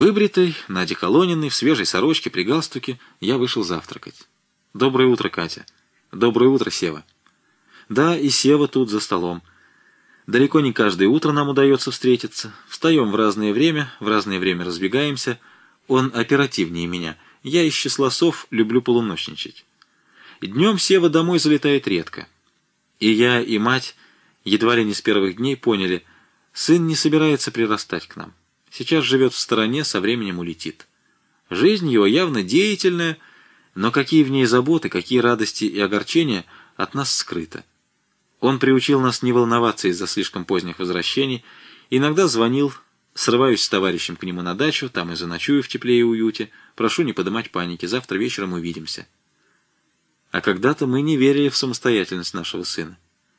Выбритый, наодеколоненный, в свежей сорочке, при галстуке, я вышел завтракать. «Доброе утро, Катя». «Доброе утро, Сева». Да, и Сева тут за столом. Далеко не каждое утро нам удается встретиться. Встаем в разное время разбегаемся. Он оперативнее меня. Я из числа сов люблю полуночничать. Днем Сева домой залетает редко. И я, и мать едва ли не с первых дней поняли, сын не собирается прирастать к нам. Сейчас живет в стороне, со временем улетит. Жизнь его явно деятельная, но какие в ней заботы, какие радости и огорчения от нас скрыто. Он приучил нас не волноваться из-за слишком поздних возвращений, иногда звонил, срываюсь с товарищем к нему на дачу, там и заночую в тепле и уюте, прошу не подымать паники, завтра вечером увидимся. А когда-то мы не верили в самостоятельность нашего сына.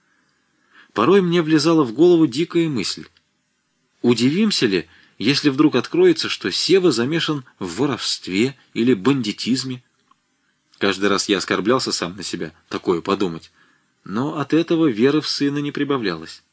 Порой мне влезала в голову дикая мысль. Удивимся ли, если вдруг откроется, что Сева замешан в воровстве или бандитизме? Каждый раз я оскорблялся сам на себя, такое подумать. Но от этого веры в сына не прибавлялось.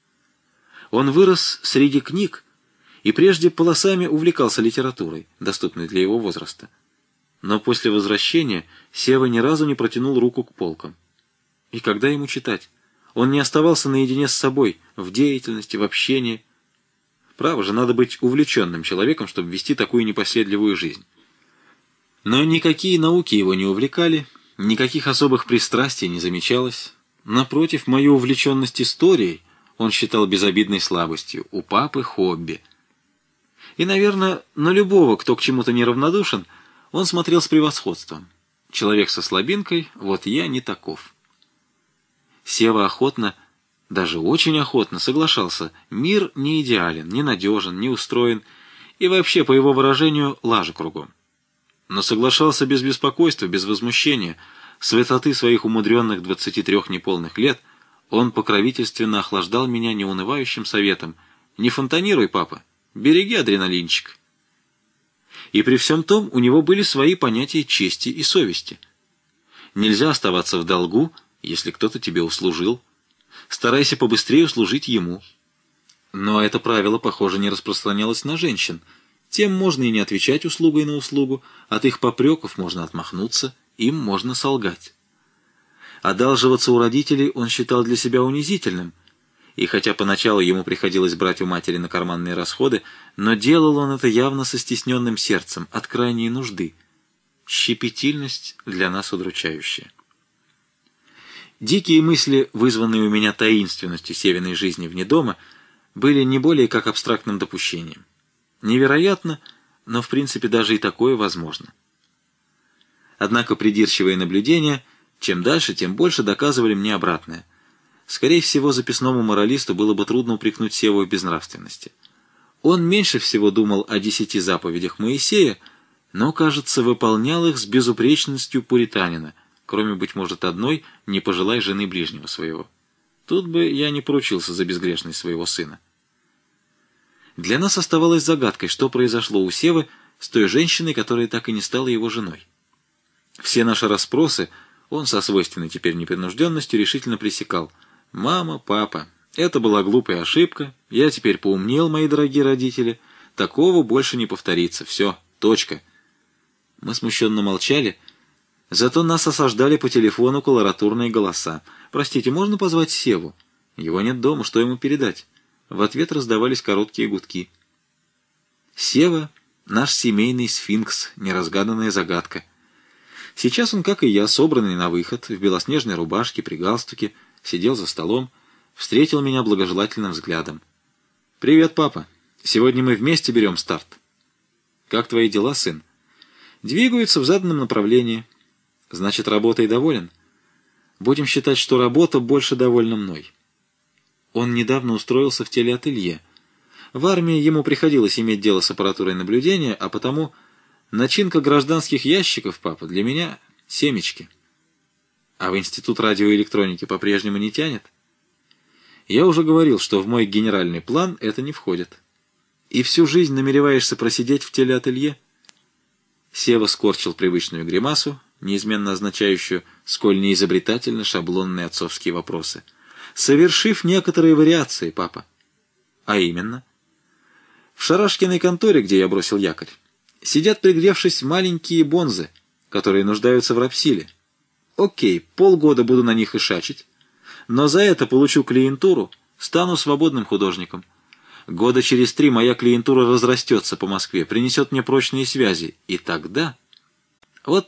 Он вырос среди книг и прежде полосами увлекался литературой, доступной для его возраста. Но после возвращения Сева ни разу не протянул руку к полкам. И когда ему читать? Он не оставался наедине с собой, в деятельности, в общении. Право же, надо быть увлеченным человеком, чтобы вести такую непоседливую жизнь. Но никакие науки его не увлекали, никаких особых пристрастий не замечалось. Напротив, мою увлеченность историей он считал безобидной слабостью, у папы хобби. И, наверное, на любого, кто к чему-то неравнодушен, он смотрел с превосходством. Человек со слабинкой, вот я не таков. Сева охотно, даже очень охотно соглашался. Мир не идеален, не надежен, не устроен, и вообще, по его выражению, лажа кругом. Но соглашался без беспокойства, без возмущения. С высоты своих умудренных 23 неполных лет он покровительственно охлаждал меня неунывающим советом: «Не фонтанируй, папа, береги адреналинчик». И при всем том у него были свои понятия чести и совести. Нельзя оставаться в долгу, если кто-то тебе услужил. Старайся побыстрее услужить ему. Но это правило, похоже, не распространялось на женщин. Тем можно и не отвечать услугой на услугу, от их попреков можно отмахнуться, им можно солгать. Одалживаться у родителей он считал для себя унизительным, и хотя поначалу ему приходилось брать у матери на карманные расходы, но делал он это явно со стесненным сердцем, от крайней нужды. Щепетильность для нас удручающая. Дикие мысли, вызванные у меня таинственностью Севиной жизни вне дома, были не более как абстрактным допущением. Невероятно, но в принципе даже и такое возможно. Однако придирчивые наблюдения, чем дальше, тем больше доказывали мне обратное. Скорее всего, записному моралисту было бы трудно упрекнуть Севу в безнравственности. Он меньше всего думал о 10 заповедях Моисея, но, кажется, выполнял их с безупречностью пуританина, кроме, быть может, одной: «не пожелай жены ближнего своего». Тут бы я не поручился за безгрешность своего сына. Для нас оставалось загадкой, что произошло у Севы с той женщиной, которая так и не стала его женой. Все наши расспросы он со свойственной теперь непринужденностью решительно пресекал. «Мама, папа, это была глупая ошибка, я теперь поумнел, мои дорогие родители, такого больше не повторится, все, точка». Мы смущенно молчали, зато нас осаждали по телефону колоратурные голоса. «Простите, можно позвать Севу? Его нет дома, что ему передать?» В ответ раздавались короткие гудки. Сева — наш семейный сфинкс, неразгаданная загадка. Сейчас он, как и я, собранный на выход, в белоснежной рубашке, при галстуке, сидел за столом, встретил меня благожелательным взглядом. «Привет, папа. Сегодня мы вместе берем старт». «Как твои дела, сын?» «Двигаются в заданном направлении». «Значит, работой доволен?» «Будем считать, что работа больше довольна мной». Он недавно устроился в телеателье. В армии ему приходилось иметь дело с аппаратурой наблюдения, а потому начинка гражданских ящиков, папа, для меня семечки. А в институт радиоэлектроники по-прежнему не тянет? Я уже говорил, что в мой генеральный план это не входит. И всю жизнь намереваешься просидеть в телеателье? Сева скорчил привычную гримасу, неизменно означающую, сколь неизобретательно шаблонные отцовские вопросы. «Совершив некоторые вариации, папа». «А именно?» В Шарашкиной конторе, где я бросил якорь, сидят, пригревшись, маленькие бонзы, которые нуждаются в рапсиле. Окей, полгода буду на них ишачить, но за это получу клиентуру, стану свободным художником. Года через 3 моя клиентура разрастется по Москве, принесет мне прочные связи, и тогда...